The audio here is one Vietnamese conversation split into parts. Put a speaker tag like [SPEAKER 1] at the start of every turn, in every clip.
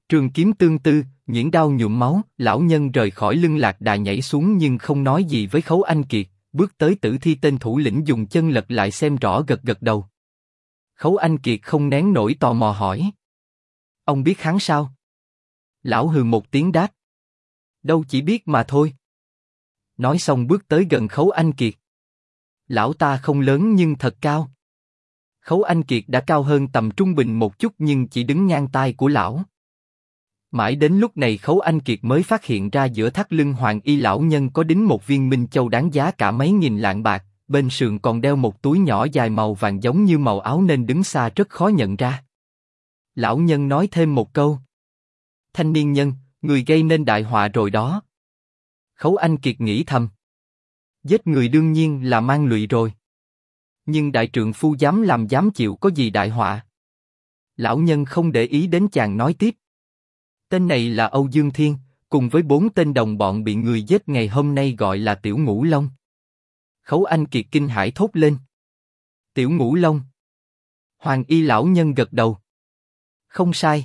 [SPEAKER 1] Trường kiếm tương tư, nhuyễn đao nhuộm máu. Lão nhân rời khỏi lưng lạc đà nhảy xuống nhưng không nói gì với Khấu Anh Kiệt, bước tới tử thi tên thủ lĩnh dùng chân lật lại xem rõ, gật gật đầu. Khấu Anh Kiệt không nén nổi tò mò hỏi: ông biết hắn sao? Lão hừ một tiếng đáp: đâu chỉ biết mà thôi. Nói xong bước tới gần Khấu Anh Kiệt. Lão ta không lớn nhưng thật cao. Khấu Anh Kiệt đã cao hơn tầm trung bình một chút nhưng chỉ đứng ngang tai của lão. Mãi đến lúc này Khấu Anh Kiệt mới phát hiện ra giữa thắt lưng Hoàng Y lão nhân có đính một viên minh châu đáng giá cả mấy nghìn lạng bạc, bên sườn còn đeo một túi nhỏ dài màu vàng giống như màu áo nên đứng xa rất khó nhận ra. Lão nhân nói thêm một câu: thanh niên nhân, người gây nên đại họa rồi đó. Khấu Anh Kiệt nghĩ thầm: giết người đương nhiên là mang lụy rồi. Nhưng đại trượng phu dám chịu có gì đại họa. Lão nhân không để ý đến chàng nói tiếp: tên này là Âu Dương Thiên, cùng với 4 tên đồng bọn bị người giết ngày hôm nay gọi là Tiểu Ngũ Long. Khấu Anh Kiệt kinh hãi thốt lên: Tiểu Ngũ Long? Hoàng Y lão nhân gật đầu: không sai.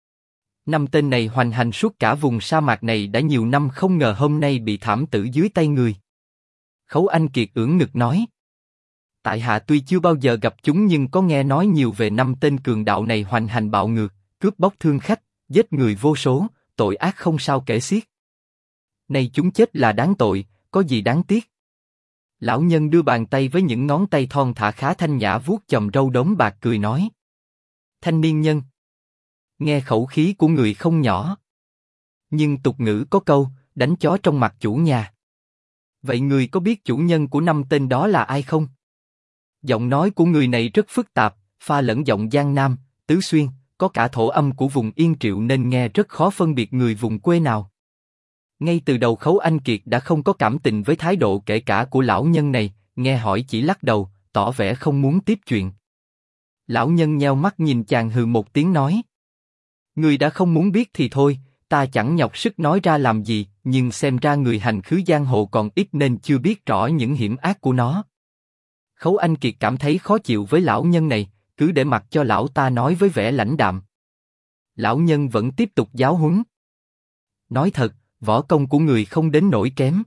[SPEAKER 1] 5 tên này hoành hành suốt cả vùng sa mạc này đã nhiều năm, không ngờ hôm nay bị thảm tử dưới tay người. Khấu Anh Kiệt ưỡn ngực nói: tại hạ tuy chưa bao giờ gặp chúng nhưng có nghe nói nhiều về 5 tên cường đạo này hoành hành bạo ngược, cướp bóc thương khách, giết người vô số, tội ác không sao kể xiết. Nay chúng chết là đáng tội, có gì đáng tiếc? Lão nhân đưa bàn tay với những ngón tay thon thả khá thanh nhã vuốt chòm râu đốm bạc cười nói: thanh niên nhân, nghe khẩu khí của người không nhỏ. Nhưng tục ngữ có câu, đánh chó trong mặt chủ nhà. Vậy người có biết chủ nhân của 5 tên đó là ai không? Giọng nói của người này rất phức tạp, pha lẫn giọng Giang Nam, Tứ Xuyên, có cả thổ âm của vùng Yên Triệu nên nghe rất khó phân biệt người vùng quê nào. Ngay từ đầu Khấu Anh Kiệt đã không có cảm tình với thái độ kể cả của lão nhân này, nghe hỏi chỉ lắc đầu, tỏ vẻ không muốn tiếp chuyện. Lão nhân nheo mắt nhìn chàng hừ một tiếng nói: người đã không muốn biết thì thôi, ta chẳng nhọc sức nói ra làm gì, nhưng xem ra người hành khứ giang hồ còn ít nên chưa biết rõ những hiểm ác của nó. Khấu Anh Kiệt cảm thấy khó chịu với lão nhân này, cứ để mặc cho lão ta nói với vẻ lãnh đạm. Lão nhân vẫn tiếp tục giáo huấn: nói thật, võ công của người không đến nỗi kém.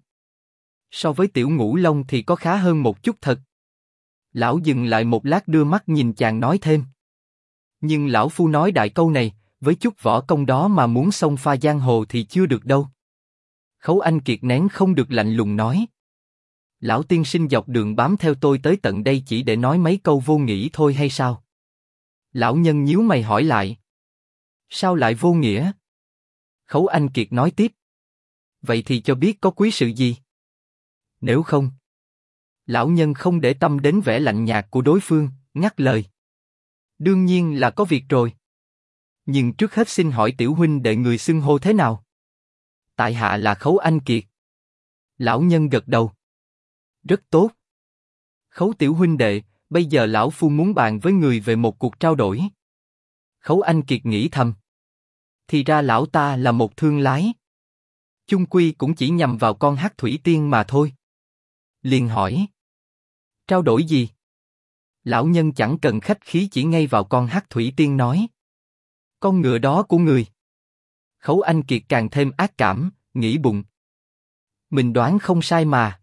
[SPEAKER 1] So với Tiểu Ngũ Long thì có khá hơn một chút thật. Lão dừng lại một lát đưa mắt nhìn chàng nói thêm: nhưng lão phu nói đại câu này, với chút võ công đó mà muốn xông pha giang hồ thì chưa được đâu. Khấu Anh Kiệt nén không được lạnh lùng nói: lão tiên sinh dọc đường bám theo tôi tới tận đây chỉ để nói mấy câu vô nghĩa thôi hay sao? Lão nhân nhíu mày hỏi lại: sao lại vô nghĩa? Khấu Anh Kiệt nói tiếp: vậy thì cho biết có quý sự gì? Nếu không... Lão nhân không để tâm đến vẻ lạnh nhạt của đối phương, ngắt lời: đương nhiên là có việc rồi. Nhưng trước hết xin hỏi tiểu huynh đệ người xưng hô thế nào? Tại hạ là Khấu Anh Kiệt. Lão nhân gật đầu: rất tốt. Khấu tiểu huynh đệ, bây giờ lão phu muốn bàn với người về một cuộc trao đổi. Khấu Anh Kiệt nghĩ thầm: thì ra lão ta là một thương lái. Chung quy cũng chỉ nhằm vào con hắc thủy tiên mà thôi. Liền hỏi: trao đổi gì? Lão nhân chẳng cần khách khí chỉ ngay vào con hắc thủy tiên nói: con ngựa đó của người. Khấu Anh Kiệt càng thêm ác cảm, nghĩ bụng: mình đoán không sai mà.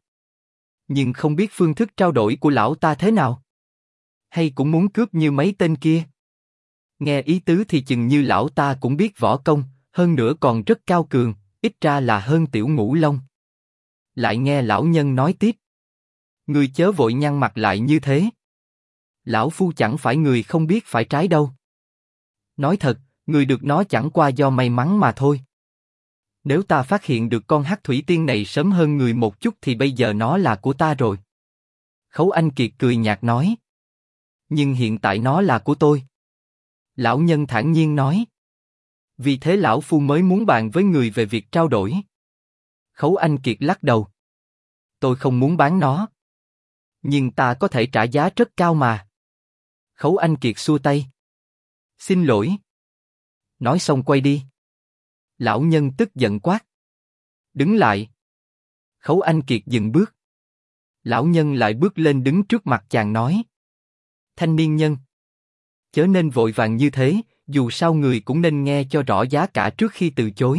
[SPEAKER 1] Nhưng không biết phương thức trao đổi của lão ta thế nào? Hay cũng muốn cướp như mấy tên kia? Nghe ý tứ thì chừng như lão ta cũng biết võ công, hơn nữa còn rất cao cường, ít ra là hơn Tiểu Ngũ Long. Lại nghe lão nhân nói tiếp: người chớ vội nhăn mặt lại như thế. Lão phu chẳng phải người không biết phải trái đâu. Nói thật, người được nó chẳng qua do may mắn mà thôi. Nếu ta phát hiện được con hắc thủy tiên này sớm hơn người một chút thì bây giờ nó là của ta rồi. Khấu Anh Kiệt cười nhạt nói: nhưng hiện tại nó là của tôi. Lão nhân thản nhiên nói: vì thế lão phu mới muốn bàn với người về việc trao đổi. Khấu Anh Kiệt lắc đầu: tôi không muốn bán nó. Nhưng ta có thể trả giá rất cao mà. Khấu Anh Kiệt xua tay: xin lỗi. Nói xong quay đi. Lão nhân tức giận quát: đứng lại. Khấu Anh Kiệt dừng bước. Lão nhân lại bước lên đứng trước mặt chàng nói: thanh niên nhân, chớ nên vội vàng như thế, dù sao người cũng nên nghe cho rõ giá cả trước khi từ chối.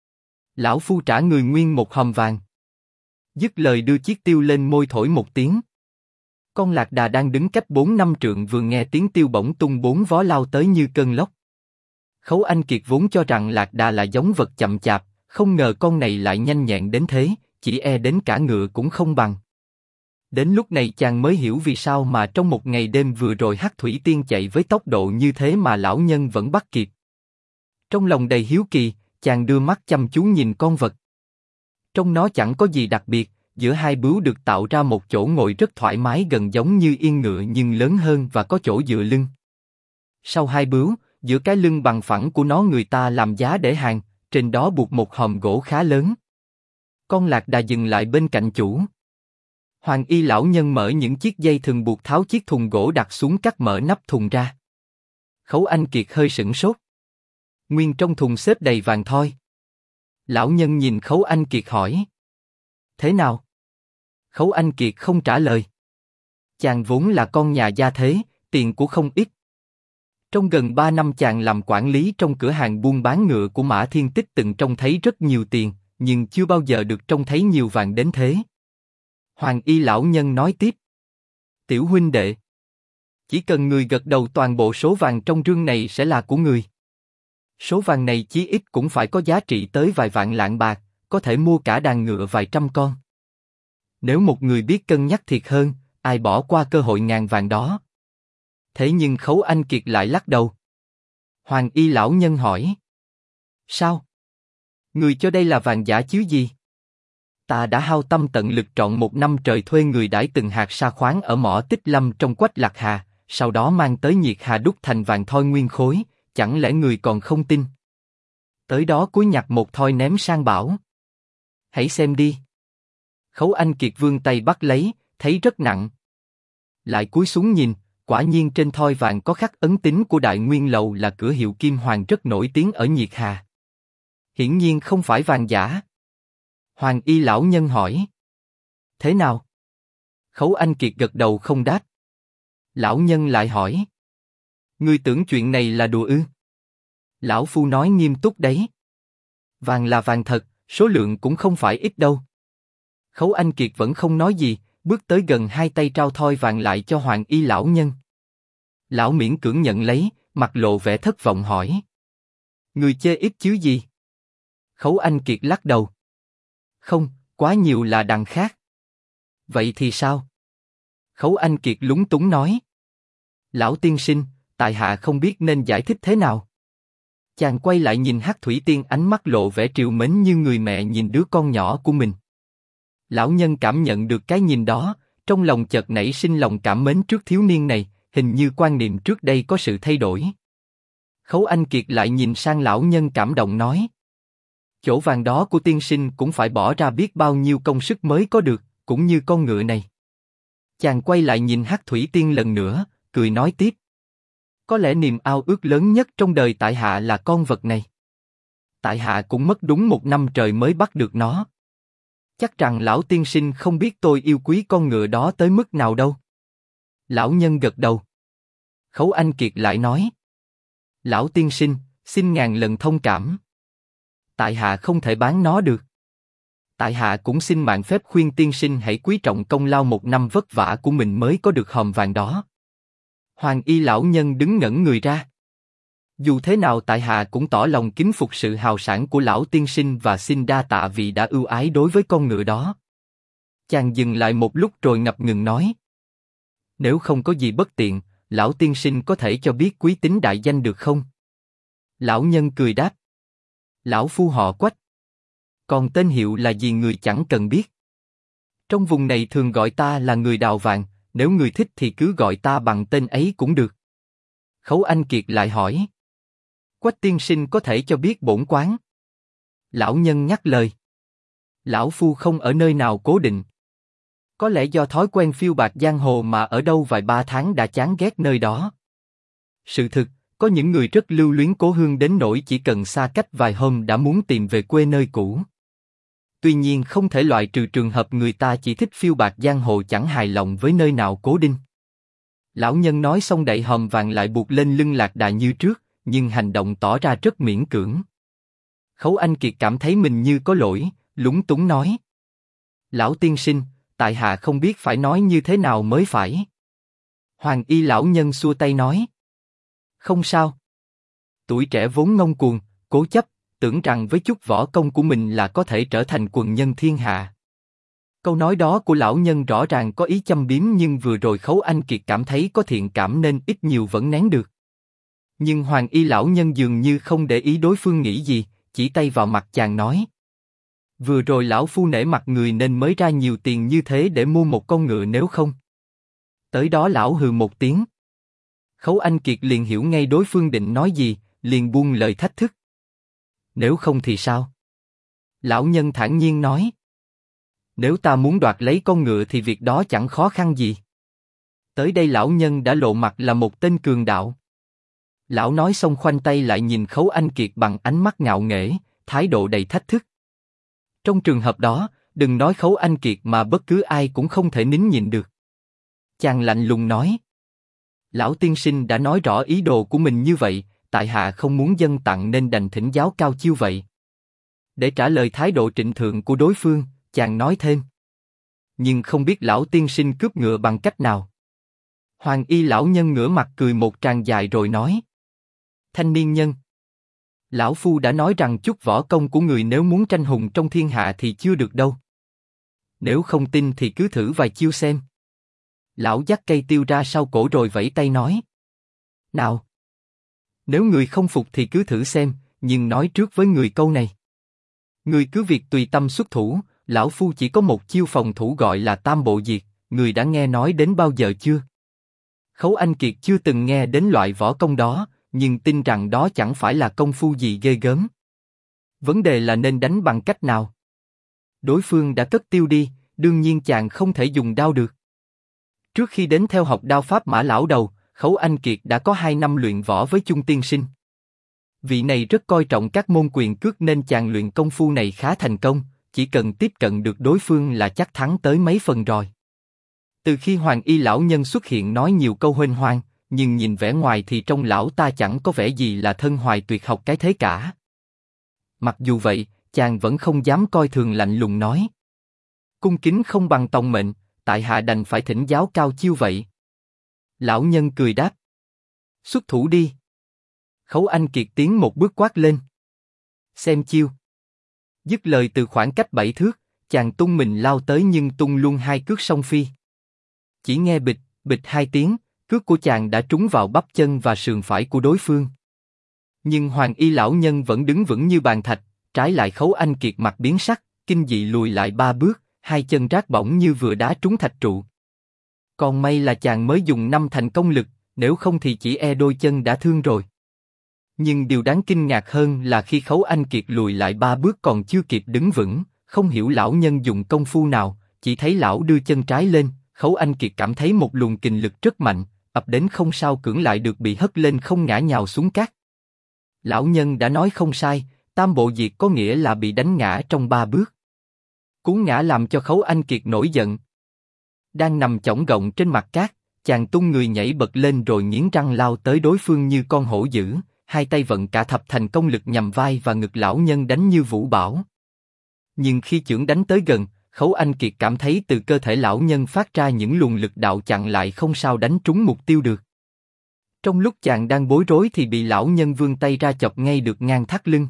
[SPEAKER 1] Lão phu trả người nguyên một hòm vàng. Dứt lời đưa chiếc tiêu lên môi thổi một tiếng. Con lạc đà đang đứng cách 4-5 trượng vừa nghe tiếng tiêu bỗng tung 4 vó lao tới như cơn lốc. Khấu Anh Kiệt vốn cho rằng lạc đà là giống vật chậm chạp, không ngờ con này lại nhanh nhẹn đến thế, chỉ e đến cả ngựa cũng không bằng. Đến lúc này chàng mới hiểu vì sao mà trong một ngày đêm vừa rồi Hắc Thủy Tiên chạy với tốc độ như thế mà lão nhân vẫn bắt kịp. Trong lòng đầy hiếu kỳ, chàng đưa mắt chăm chú nhìn con vật. Trong nó chẳng có gì đặc biệt, giữa hai bướu được tạo ra một chỗ ngồi rất thoải mái gần giống như yên ngựa nhưng lớn hơn và có chỗ dựa lưng. Sau hai bướu, giữa cái lưng bằng phẳng của nó người ta làm giá để hàng, trên đó buộc một hòm gỗ khá lớn. Con lạc đà dừng lại bên cạnh chủ. Hoàng y lão nhân mở những chiếc dây thừng buộc tháo chiếc thùng gỗ đặt xuống cắt mở nắp thùng ra. Khấu Anh Kiệt hơi sửng sốt. Nguyên trong thùng xếp đầy vàng thoi. Lão nhân nhìn Khấu Anh Kiệt hỏi. Thế nào? Khấu Anh Kiệt không trả lời. Chàng vốn là con nhà gia thế, tiền của không ít. Trong gần 3 năm chàng làm quản lý trong cửa hàng buôn bán ngựa của Mã Thiên Tích từng trông thấy rất nhiều tiền, nhưng chưa bao giờ được trông thấy nhiều vàng đến thế. Hoàng y lão nhân nói tiếp. Tiểu huynh đệ, chỉ cần người gật đầu toàn bộ số vàng trong rương này sẽ là của người. Số vàng này chí ít cũng phải có giá trị tới vài vạn lạng bạc, có thể mua cả đàn ngựa vài trăm con. Nếu một người biết cân nhắc thiệt hơn, ai bỏ qua cơ hội ngàn vàng đó. Thế nhưng Khấu Anh Kiệt lại lắc đầu. Hoàng y lão nhân hỏi. Sao? Người cho đây là vàng giả chứ gì? Ta đã hao tâm tận lực trọn 1 năm trời thuê người đãi từng hạt sa khoáng ở mỏ Tích Lâm trong Quách Lạc Hà, sau đó mang tới Nhiệt Hà đúc thành vàng thoi nguyên khối, chẳng lẽ người còn không tin? Tới đó cúi nhặt một thoi ném sang bảo. Hãy xem đi. Khấu Anh Kiệt vươn tay bắt lấy, thấy rất nặng. Lại cúi xuống nhìn, quả nhiên trên thoi vàng có khắc ấn tín của Đại Nguyên Lầu là cửa hiệu kim hoàng rất nổi tiếng ở Nhiệt Hà. Hiển nhiên không phải vàng giả. Hoàng y lão nhân hỏi. Thế nào? Khấu Anh Kiệt gật đầu không đáp. Lão nhân lại hỏi. Ngươi tưởng chuyện này là đùa ư? Lão phu nói nghiêm túc đấy. Vàng là vàng thật, số lượng cũng không phải ít đâu. Khấu Anh Kiệt vẫn không nói gì, bước tới gần hai tay trao thoi vàng lại cho Hoàng y lão nhân. Lão miễn cưỡng nhận lấy, mặt lộ vẻ thất vọng hỏi. Người chê ít chứ gì? Khấu Anh Kiệt lắc đầu. Không, quá nhiều là đằng khác. Vậy thì sao? Khấu Anh Kiệt lúng túng nói. Lão tiên sinh, tại hạ không biết nên giải thích thế nào. Chàng quay lại nhìn Hắc Thủy Tiên ánh mắt lộ vẻ trìu mến như người mẹ nhìn đứa con nhỏ của mình. Lão nhân cảm nhận được cái nhìn đó, trong lòng chợt nảy sinh lòng cảm mến trước thiếu niên này, hình như quan niệm trước đây có sự thay đổi. Khấu Anh Kiệt lại nhìn sang lão nhân cảm động nói. Chỗ vàng đó của tiên sinh cũng phải bỏ ra biết bao nhiêu công sức mới có được, cũng như con ngựa này. Chàng quay lại nhìn Hắc Thủy Tiên lần nữa, cười nói tiếp. Có lẽ niềm ao ước lớn nhất trong đời tại hạ là con vật này. Tại hạ cũng mất đúng 1 năm trời mới bắt được nó. Chắc rằng lão tiên sinh không biết tôi yêu quý con ngựa đó tới mức nào đâu. Lão nhân gật đầu. Khấu Anh Kiệt lại nói. Lão tiên sinh, xin ngàn lần thông cảm. Tại hạ không thể bán nó được. Tại hạ cũng xin mạn phép khuyên tiên sinh hãy quý trọng công lao 1 năm vất vả của mình mới có được hòm vàng đó. Hoàng y lão nhân đứng ngẩn người ra. Dù thế nào tại hạ cũng tỏ lòng kính phục sự hào sảng của lão tiên sinh và xin đa tạ vì đã ưu ái đối với con ngựa đó. Chàng dừng lại một lúc rồi ngập ngừng nói. Nếu không có gì bất tiện, lão tiên sinh có thể cho biết quý tính đại danh được không? Lão nhân cười đáp. Lão phu họ Quách. Còn tên hiệu là gì người chẳng cần biết. Trong vùng này thường gọi ta là người đào vàng, nếu người thích thì cứ gọi ta bằng tên ấy cũng được. Khấu Anh Kiệt lại hỏi. Quách tiên sinh có thể cho biết bổn quán? Lão nhân nhắc lời. Lão phu không ở nơi nào cố định. Có lẽ do thói quen phiêu bạt giang hồ mà ở đâu vài 3 tháng đã chán ghét nơi đó. Sự thực, có những người rất lưu luyến cố hương đến nỗi chỉ cần xa cách vài hôm đã muốn tìm về quê nơi cũ. Tuy nhiên không thể loại trừ trường hợp người ta chỉ thích phiêu bạt giang hồ chẳng hài lòng với nơi nào cố định. Lão nhân nói xong đậy hòm vàng lại buộc lên lưng lạc đà như trước, nhưng hành động tỏ ra rất miễn cưỡng. Khấu Anh Kiệt cảm thấy mình như có lỗi, lúng túng nói. Lão tiên sinh, tại hạ không biết phải nói như thế nào mới phải. Hoàng y lão nhân xua tay nói. Không sao. Tuổi trẻ vốn ngông cuồng, cố chấp, tưởng rằng với chút võ công của mình là có thể trở thành quần nhân thiên hạ. Câu nói đó của lão nhân rõ ràng có ý châm biếm, nhưng vừa rồi Khấu Anh Kiệt cảm thấy có thiện cảm nên ít nhiều vẫn nén được. Nhưng Hoàng y lão nhân dường như không để ý đối phương nghĩ gì, chỉ tay vào mặt chàng nói. Vừa rồi lão phu nể mặt người nên mới ra nhiều tiền như thế để mua một con ngựa, nếu không. Tới đó lão hừ một tiếng. Khấu Anh Kiệt liền hiểu ngay đối phương định nói gì, liền buông lời thách thức. Nếu không thì sao? Lão nhân thản nhiên nói. Nếu ta muốn đoạt lấy con ngựa thì việc đó chẳng khó khăn gì. Tới đây lão nhân đã lộ mặt là một tên cường đạo. Lão nói xong khoanh tay lại nhìn Khấu Anh Kiệt bằng ánh mắt ngạo nghễ, thái độ đầy thách thức. Trong trường hợp đó, đừng nói Khấu Anh Kiệt mà bất cứ ai cũng không thể nín nhịn được. Chàng lạnh lùng nói. Lão tiên sinh đã nói rõ ý đồ của mình như vậy, tại hạ không muốn dâng tặng nên đành thỉnh giáo cao chiêu vậy. Để trả lời thái độ trịnh thượng của đối phương, chàng nói thêm. Nhưng không biết lão tiên sinh cướp ngựa bằng cách nào? Hoàng y lão nhân ngửa mặt cười một tràng dài rồi nói. Thanh niên nhân. Lão phu đã nói rằng chút võ công của người nếu muốn tranh hùng trong thiên hạ thì chưa được đâu. Nếu không tin thì cứ thử vài chiêu xem. Lão dắt cây tiêu ra sau cổ rồi vẫy tay nói. Nào. Nếu người không phục thì cứ thử xem, nhưng nói trước với người câu này. Người cứ việc tùy tâm xuất thủ, lão phu chỉ có một chiêu phòng thủ gọi là Tam Bộ Diệt, người đã nghe nói đến bao giờ chưa? Khấu Anh Kiệt chưa từng nghe đến loại võ công đó, nhưng tin rằng đó chẳng phải là công phu gì ghê gớm. Vấn đề là nên đánh bằng cách nào? Đối phương đã cất tiêu đi, đương nhiên chàng không thể dùng đao được. Trước khi đến theo học đao pháp Mã lão đầu, Khấu Anh Kiệt đã có 2 năm luyện võ với Chung tiên sinh. Vị này rất coi trọng các môn quyền cước nên chàng luyện công phu này khá thành công, chỉ cần tiếp cận được đối phương là chắc thắng tới mấy phần rồi. Từ khi Hoàng y lão nhân xuất hiện nói nhiều câu huênh hoang, nhưng nhìn vẻ ngoài thì trong lão ta chẳng có vẻ gì là thân hoài tuyệt học cái thế cả. Mặc dù vậy, chàng vẫn không dám coi thường, lạnh lùng nói. Cung kính không bằng tòng mệnh, tại hạ đành phải thỉnh giáo cao chiêu vậy. Lão nhân cười đáp. Xuất thủ đi. Khấu Anh Kiệt tiến một bước quát lên. Xem chiêu. Dứt lời từ khoảng cách 7 thước, chàng tung mình lao tới nhưng tung luôn 2 cước song phi. Chỉ nghe bịch, bịch 2 tiếng, cước của chàng đã trúng vào bắp chân và sườn phải của đối phương. Nhưng Hoàng y lão nhân vẫn đứng vững như bàn thạch, trái lại Khấu Anh Kiệt mặt biến sắc, kinh dị lùi lại 3 bước, 2 chân rát bỏng như vừa đá trúng thạch trụ. Còn may là chàng mới dùng 5 thành công lực, nếu không thì chỉ e đôi chân đã thương rồi. Nhưng điều đáng kinh ngạc hơn là khi Khấu Anh Kiệt lùi lại 3 bước còn chưa kịp đứng vững, không hiểu lão nhân dùng công phu nào, chỉ thấy lão đưa chân trái lên, Khấu Anh Kiệt cảm thấy một luồng kình lực rất mạnh, ập đến không sao cưỡng lại được, bị hất lên không ngã nhào xuống cát. Lão nhân đã nói không sai, Tam Bộ Diệt có nghĩa là bị đánh ngã trong 3 bước. Cú ngã làm cho Khấu Anh Kiệt nổi giận. Đang nằm chõng gọng trên mặt cát, chàng tung người nhảy bật lên rồi nghiến răng lao tới đối phương như con hổ dữ, 2 tay vận cả thập thành công lực nhằm vai và ngực lão nhân đánh như vũ bão. Nhưng khi chưởng đánh tới gần, Khấu Anh Kiệt cảm thấy từ cơ thể lão nhân phát ra những luồng lực đạo chặn lại không sao đánh trúng mục tiêu được. Trong lúc chàng đang bối rối thì bị lão nhân vươn tay ra chọc ngay được ngang thắt lưng.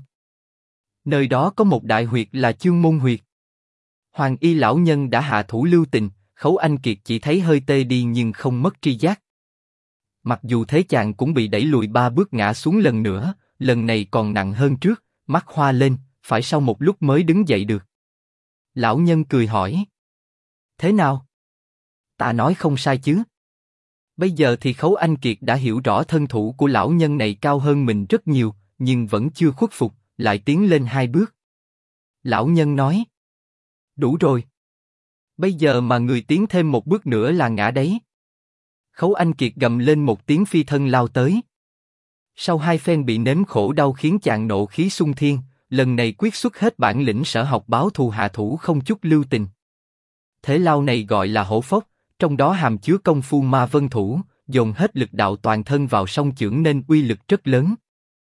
[SPEAKER 1] Nơi đó có một đại huyệt là Chương Môn huyệt. Hoàng y lão nhân đã hạ thủ lưu tình, Khấu Anh Kiệt chỉ thấy hơi tê đi nhưng không mất tri giác. Mặc dù thế chàng cũng bị đẩy lùi 3 bước ngã xuống lần nữa, lần này còn nặng hơn trước, mắt hoa lên, phải sau một lúc mới đứng dậy được. Lão nhân cười hỏi. Thế nào? Ta nói không sai chứ? Bây giờ thì Khấu Anh Kiệt đã hiểu rõ thân thủ của lão nhân này cao hơn mình rất nhiều, nhưng vẫn chưa khuất phục, lại tiến lên 2 bước. Lão nhân nói. Đủ rồi. Bây giờ mà người tiến thêm 1 bước nữa là ngã đấy. Khấu Anh Kiệt gầm lên một tiếng phi thân lao tới. Sau 2 phen bị nếm khổ đau khiến chàng nộ khí xung thiên, lần này quyết xuất hết bản lĩnh sở học báo thù hạ thủ không chút lưu tình. Thế lao này gọi là hổ phốc, trong đó hàm chứa công phu ma vân thủ, dồn hết lực đạo toàn thân vào song chưởng nên uy lực rất lớn.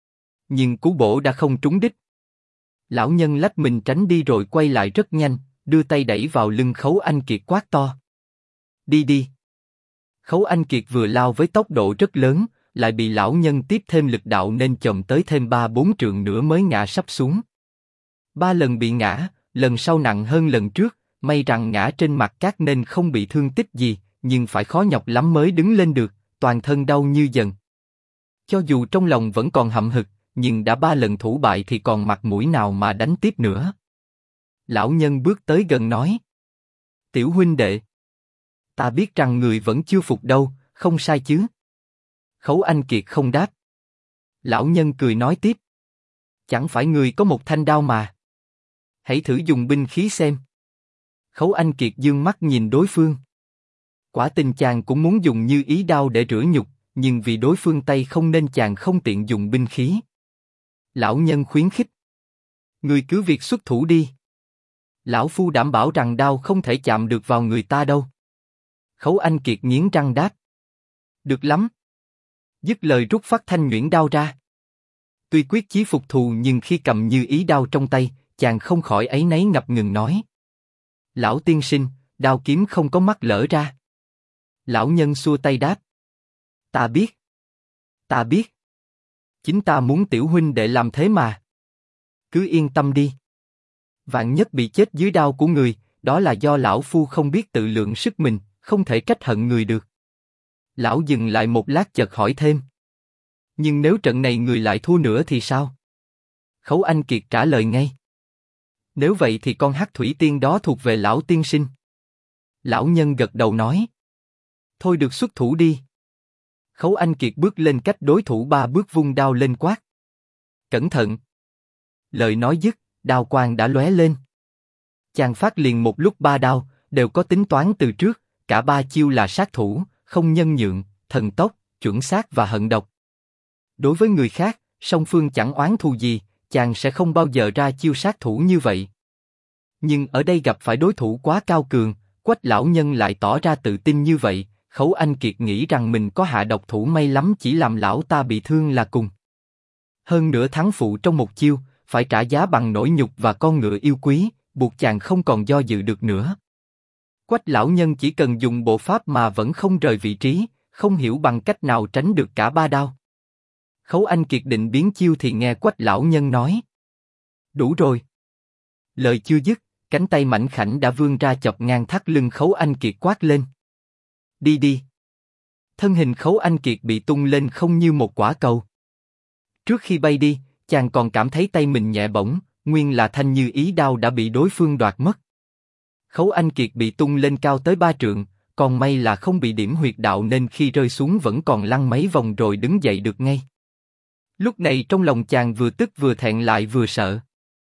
[SPEAKER 1] nhưng cú bổ đã không trúng đích. Lão nhân lách mình tránh đi rồi quay lại rất nhanh, đưa tay đẩy vào lưng Khấu Anh Kiệt quát to. Đi đi. Khấu Anh Kiệt vừa lao với tốc độ rất lớn, lại bị lão nhân tiếp thêm lực đạo nên chồm tới thêm 3-4 trượng nữa mới ngã sắp xuống. 3 lần bị ngã, lần sau nặng hơn lần trước, may rằng ngã trên mặt cát nên không bị thương tích gì, nhưng phải khó nhọc lắm mới đứng lên được, toàn thân đau như dần. Cho dù trong lòng vẫn còn hậm hực, nhưng đã 3 lần thủ bại thì còn mặt mũi nào mà đánh tiếp nữa. Lão nhân bước tới gần nói. Tiểu huynh đệ. Ta biết rằng người vẫn chưa phục đâu, không sai chứ? Khấu Anh Kiệt không đáp. Lão nhân cười nói tiếp. Chẳng phải người có một thanh đao mà. Hãy thử dùng binh khí xem. Khấu Anh Kiệt dương mắt nhìn đối phương. Quả tình chàng cũng muốn dùng như ý đao để rửa nhục, nhưng vì đối phương tay không nên chàng không tiện dùng binh khí. Lão nhân khuyến khích. Người cứ việc xuất thủ đi. Lão phu đảm bảo rằng đao không thể chạm được vào người ta đâu. Khấu Anh Kiệt nghiến răng đáp. Được lắm. Dứt lời rút phát thanh nhuyễn đao ra. Tuy quyết chí phục thù nhưng khi cầm như ý đao trong tay, chàng không khỏi áy náy ngập ngừng nói. Lão tiên sinh, đao kiếm không có mắt lỡ ra. Lão nhân xua tay đáp. Ta biết. Ta biết. Chính ta muốn tiểu huynh đệ làm thế mà. Cứ yên tâm đi. Vạn nhất bị chết dưới đao của người, đó là do lão phu không biết tự lượng sức mình, không thể trách hận người được. Lão dừng lại một lát chợt hỏi thêm. Nhưng nếu trận này người lại thua nữa thì sao? Khấu Anh Kiệt trả lời ngay. Nếu vậy thì con hắc thủy tiên đó thuộc về lão tiên sinh. Lão nhân gật đầu nói. Thôi được xuất thủ đi. Khấu Anh Kiệt bước lên cách đối thủ 3 bước vung đao lên quát. Cẩn thận. Lời nói dứt, đao quang đã lóe lên. Chàng phát liền một lúc 3 đao, đều có tính toán từ trước, cả 3 chiêu là sát thủ, không nhân nhượng, thần tốc, chuẩn xác và hận độc. Đối với người khác, song phương chẳng oán thù gì, chàng sẽ không bao giờ ra chiêu sát thủ như vậy. Nhưng ở đây gặp phải đối thủ quá cao cường, Quách lão nhân lại tỏ ra tự tin như vậy, Khấu Anh Kiệt nghĩ rằng mình có hạ độc thủ may lắm chỉ làm lão ta bị thương là cùng. Hơn nữa thắng phụ trong một chiêu, phải trả giá bằng nỗi nhục và con ngựa yêu quý, buộc chàng không còn do dự được nữa. Quách lão nhân chỉ cần dùng bộ pháp mà vẫn không rời vị trí, không hiểu bằng cách nào tránh được cả 3 đao. Khấu Anh Kiệt định biến chiêu thì nghe Quách lão nhân nói. Đủ rồi. Lời chưa dứt, cánh tay mảnh khảnh đã vươn ra chọc ngang thắt lưng Khấu Anh Kiệt quát lên. Đi đi. Thân hình Khấu Anh Kiệt bị tung lên không như một quả cầu. Trước khi bay đi, chàng còn cảm thấy tay mình nhẹ bỗng, nguyên là thanh như ý đao đã bị đối phương đoạt mất. Khấu Anh Kiệt bị tung lên cao tới 3 trượng, còn may là không bị điểm huyệt đạo nên khi rơi xuống vẫn còn lăn mấy vòng rồi đứng dậy được ngay. Lúc này trong lòng chàng vừa tức vừa thẹn lại vừa sợ.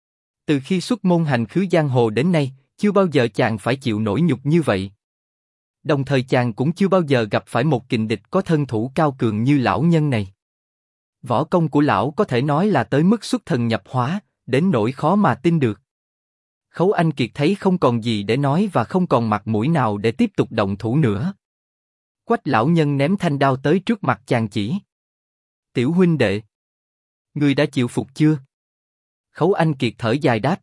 [SPEAKER 1] Từ khi xuất môn hành khứ giang hồ đến nay, chưa bao giờ chàng phải chịu nỗi nhục như vậy. Đồng thời chàng cũng chưa bao giờ gặp phải một kình địch có thân thủ cao cường như lão nhân này. Võ công của lão có thể nói là tới mức xuất thần nhập hóa, đến nỗi khó mà tin được. Khấu Anh Kiệt thấy không còn gì để nói và không còn mặt mũi nào để tiếp tục động thủ nữa. Quách lão nhân ném thanh đao tới trước mặt chàng chỉ. Tiểu huynh đệ, ngươi đã chịu phục chưa? Khấu Anh Kiệt thở dài đáp.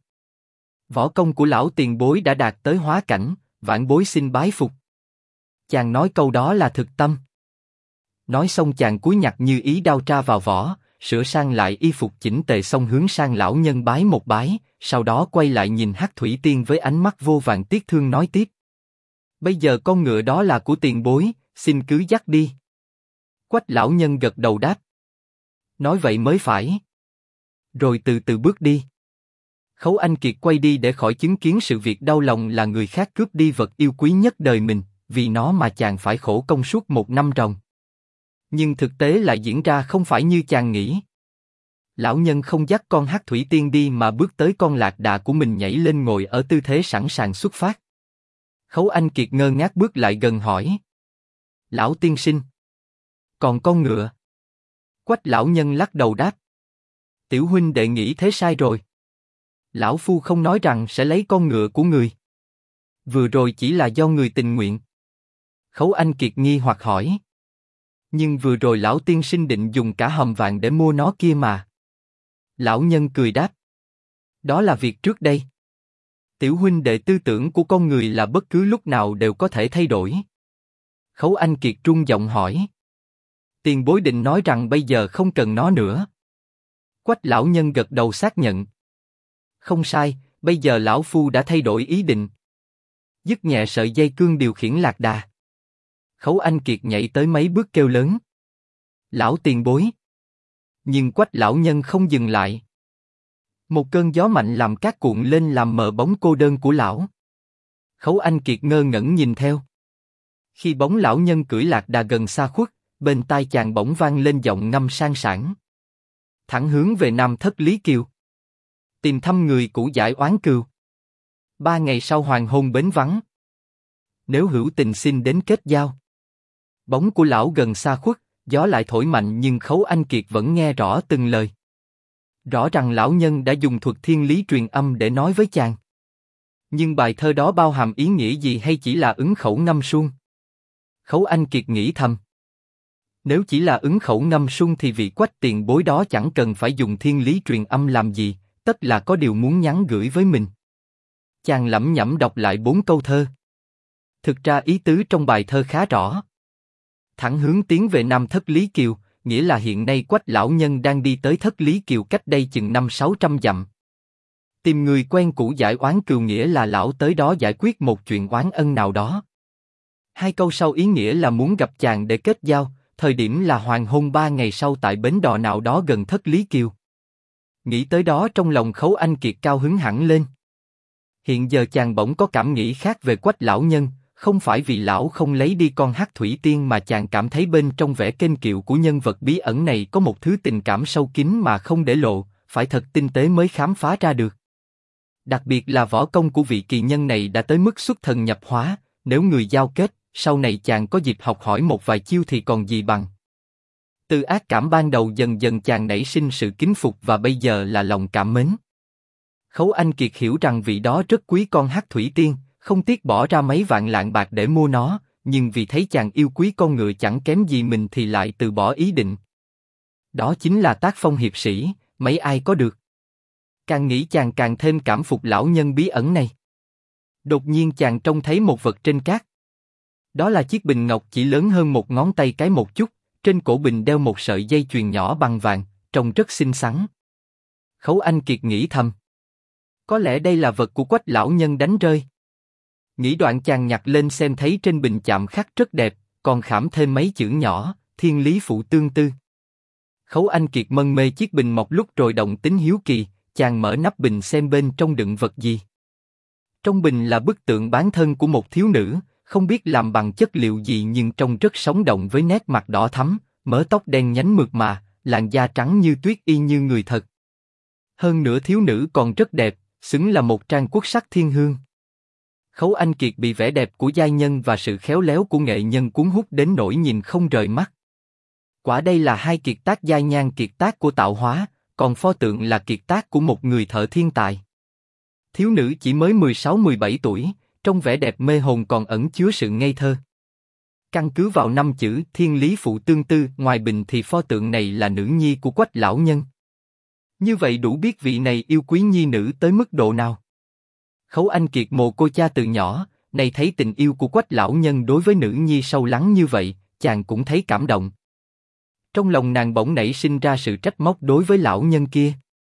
[SPEAKER 1] Võ công của lão tiền bối đã đạt tới hóa cảnh, vãn bối xin bái phục. Chàng nói câu đó là thực tâm. Nói xong chàng cúi nhặt như ý đao tra vào vỏ, sửa sang lại y phục chỉnh tề xong hướng sang lão nhân bái một bái, sau đó quay lại nhìn hắc thủy tiên với ánh mắt vô vàn tiếc thương nói tiếp. Bây giờ con ngựa đó là của tiền bối, xin cứ dắt đi. Quách lão nhân gật đầu đáp. Nói vậy mới phải. Rồi từ từ bước đi. Khấu Anh Kiệt quay đi để khỏi chứng kiến sự việc đau lòng là người khác cướp đi vật yêu quý nhất đời mình, vì nó mà chàng phải khổ công suốt 1 năm ròng. Nhưng thực tế lại diễn ra không phải như chàng nghĩ. Lão nhân không dắt con hắc thủy tiên đi mà bước tới con lạc đà của mình nhảy lên ngồi ở tư thế sẵn sàng xuất phát. Khấu Anh Kiệt ngơ ngác bước lại gần hỏi. Lão tiên sinh. Còn con ngựa? Quách lão nhân lắc đầu đáp. Tiểu huynh đệ nghĩ thế sai rồi. Lão phu không nói rằng sẽ lấy con ngựa của người. Vừa rồi chỉ là do người tình nguyện. Khấu Anh Kiệt nghi hoặc hỏi. Nhưng vừa rồi lão tiên sinh định dùng cả hầm vàng để mua nó kia mà. Lão nhân cười đáp. Đó là việc trước đây. Tiểu huynh đệ, tư tưởng của con người là bất cứ lúc nào đều có thể thay đổi. Khấu Anh Kiệt trung giọng hỏi. Tiền bối định nói rằng bây giờ không cần nó nữa. Quách lão nhân gật đầu xác nhận. Không sai, bây giờ lão phu đã thay đổi ý định. Dứt nhẹ sợi dây cương điều khiển lạc đà. Khấu Anh Kiệt nhảy tới mấy bước kêu lớn. Lão tiền bối. Nhưng Quách lão nhân không dừng lại. Một cơn gió mạnh làm cát cuộn lên làm mờ bóng cô đơn của lão. Khấu Anh Kiệt ngơ ngẩn nhìn theo. Khi bóng lão nhân cưỡi lạc đà gần xa khuất, bên tai chàng bỗng vang lên giọng ngâm sang sảng. Thẳng hướng về Nam Thất Lý Kiều. Tìm thăm người cũ giải oán cừu. 3 ngày sau hoàng hôn bến vắng. Nếu hữu tình xin đến kết giao. Bóng của lão gần xa khuất, gió lại thổi mạnh nhưng Khấu Anh Kiệt vẫn nghe rõ từng lời. Rõ rằng lão nhân đã dùng thuật thiên lý truyền âm để nói với chàng. Nhưng bài thơ đó bao hàm ý nghĩa gì hay chỉ là ứng khẩu ngâm suông? Khấu Anh Kiệt nghĩ thầm. Nếu chỉ là ứng khẩu ngâm suông thì vị Quách tiền bối đó chẳng cần phải dùng thiên lý truyền âm làm gì, tất là có điều muốn nhắn gửi với mình. Chàng lẩm nhẩm đọc lại 4 câu thơ. Thực ra ý tứ trong bài thơ khá rõ. Thẳng hướng tiến về Nam Thất Lý Kiều, nghĩa là hiện nay Quách lão nhân đang đi tới Thất Lý Kiều cách đây chừng 500-600 dặm. Tìm người quen cũ giải oán cừu nghĩa là lão tới đó giải quyết một chuyện oán ân nào đó. 2 câu sau ý nghĩa là muốn gặp chàng để kết giao, thời điểm là hoàng hôn 3 ngày sau tại bến đò nào đó gần Thất Lý Kiều. Nghĩ tới đó trong lòng Khấu Anh Kiệt cao hứng hẳn lên. Hiện giờ chàng bỗng có cảm nghĩ khác về Quách lão nhân, không phải vì lão không lấy đi con Hắc Thủy Tiên mà chàng cảm thấy bên trong vẻ kênh kiệu của nhân vật bí ẩn này có một thứ tình cảm sâu kín mà không để lộ, phải thật tinh tế mới khám phá ra được. Đặc biệt là võ công của vị kỳ nhân này đã tới mức xuất thần nhập hóa, nếu người giao kết, sau này chàng có dịp học hỏi một vài chiêu thì còn gì bằng. Từ ác cảm ban đầu dần dần chàng nảy sinh sự kính phục và bây giờ là lòng cảm mến. Khấu Anh Kiệt hiểu rằng vị đó rất quý con Hắc Thủy Tiên, không tiếc bỏ ra mấy vạn lạng bạc để mua nó, nhưng vì thấy chàng yêu quý con ngựa chẳng kém gì mình thì lại từ bỏ ý định. Đó chính là tác phong hiệp sĩ, mấy ai có được. Càng nghĩ chàng càng thêm cảm phục lão nhân bí ẩn này. Đột nhiên chàng trông thấy một vật trên cát. Đó là chiếc bình ngọc chỉ lớn hơn một ngón tay cái một chút, trên cổ bình đeo một sợi dây chuyền nhỏ bằng vàng, trông rất xinh xắn. Khấu Anh Kiệt nghĩ thầm. Có lẽ đây là vật của Quách lão nhân đánh rơi. Nghĩ đoạn chàng nhặt lên xem thấy trên bình chạm khắc rất đẹp, còn khảm thêm mấy chữ nhỏ, thiên lý phụ tương tư. Khấu Anh Kiệt mân mê chiếc bình một lúc rồi động tính hiếu kỳ, chàng mở nắp bình xem bên trong đựng vật gì. Trong bình là bức tượng bán thân của một thiếu nữ, không biết làm bằng chất liệu gì nhưng trông rất sống động với nét mặt đỏ thắm, mớ tóc đen nhánh mượt mà, làn da trắng như tuyết y như người thật. Hơn nữa thiếu nữ còn rất đẹp, xứng là một trang quốc sắc thiên hương. Khấu Anh Kiệt bị vẻ đẹp của giai nhân và sự khéo léo của nghệ nhân cuốn hút đến nỗi nhìn không rời mắt. Quả đây là hai kiệt tác giai nhan kiệt tác của tạo hóa, còn pho tượng là kiệt tác của một người thợ thiên tài. Thiếu nữ chỉ mới 16-17 tuổi, trong vẻ đẹp mê hồn còn ẩn chứa sự ngây thơ. Căn cứ vào 5 chữ thiên lý phụ tương tư ngoài bình thì pho tượng này là nữ nhi của Quách lão nhân. Như vậy đủ biết vị này yêu quý nhi nữ tới mức độ nào. Khấu Anh Kiệt mồ côi cha từ nhỏ, nay thấy tình yêu của Quách lão nhân đối với nữ nhi sâu lắng như vậy, chàng cũng thấy cảm động. Trong lòng nàng bỗng nảy sinh ra sự trách móc đối với lão nhân kia.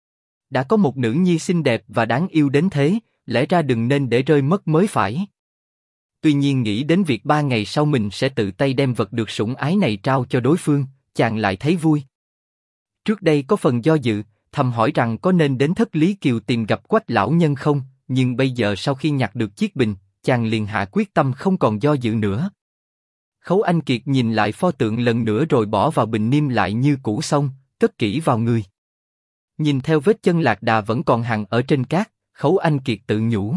[SPEAKER 1] Đã có một nữ nhi xinh đẹp và đáng yêu đến thế, lẽ ra đừng nên để rơi mất mới phải. Tuy nhiên nghĩ đến việc 3 ngày sau mình sẽ tự tay đem vật được sủng ái này trao cho đối phương, chàng lại thấy vui. Trước đây có phần do dự, thầm hỏi rằng có nên đến Thất Lý Kiều tìm gặp Quách lão nhân không, nhưng bây giờ sau khi nhặt được chiếc bình, chàng liền hạ quyết tâm không còn do dự nữa. Khấu Anh Kiệt nhìn lại pho tượng lần nữa rồi bỏ vào bình niêm lại như cũ xong, cất kỹ vào người. Nhìn theo vết chân lạc đà vẫn còn hằn ở trên cát, Khấu Anh Kiệt tự nhủ.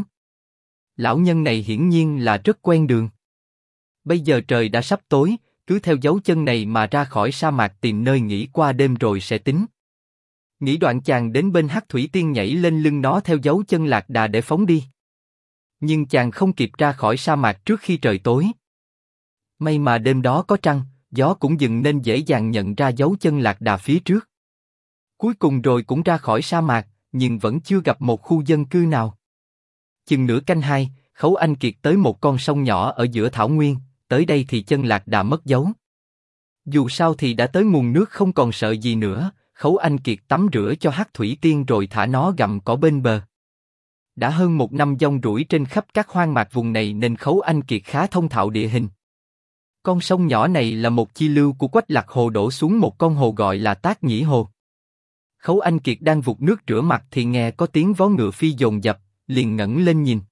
[SPEAKER 1] Lão nhân này hiển nhiên là rất quen đường. Bây giờ trời đã sắp tối, cứ theo dấu chân này mà ra khỏi sa mạc tìm nơi nghỉ qua đêm rồi sẽ tính. Nghĩ đoạn chàng đến bên Hắc Thủy Tiên nhảy lên lưng nó theo dấu chân lạc đà để phóng đi. Nhưng chàng không kịp ra khỏi sa mạc trước khi trời tối. May mà đêm đó có trăng, gió cũng dừng nên dễ dàng nhận ra dấu chân lạc đà phía trước. Cuối cùng rồi cũng ra khỏi sa mạc, nhưng vẫn chưa gặp một khu dân cư nào. Chừng nửa canh hai, Khấu Anh Kiệt tới một con sông nhỏ ở giữa thảo nguyên, tới đây thì chân lạc đà mất dấu. Dù sao thì đã tới nguồn nước không còn sợ gì nữa, Khấu Anh Kiệt tắm rửa cho Hắc Thủy Tiên rồi thả nó gặm cỏ bên bờ. Đã hơn một năm giông rủi trên khắp các hoang mạc vùng này nên Khấu Anh Kiệt khá thông thạo địa hình. Con sông nhỏ này là một chi lưu của Quách Lạc Hồ đổ xuống một con hồ gọi là Tác Nhĩ Hồ. Khấu Anh Kiệt đang vụt nước rửa mặt thì nghe có tiếng vó ngựa phi dồn dập, liền ngẩng lên nhìn.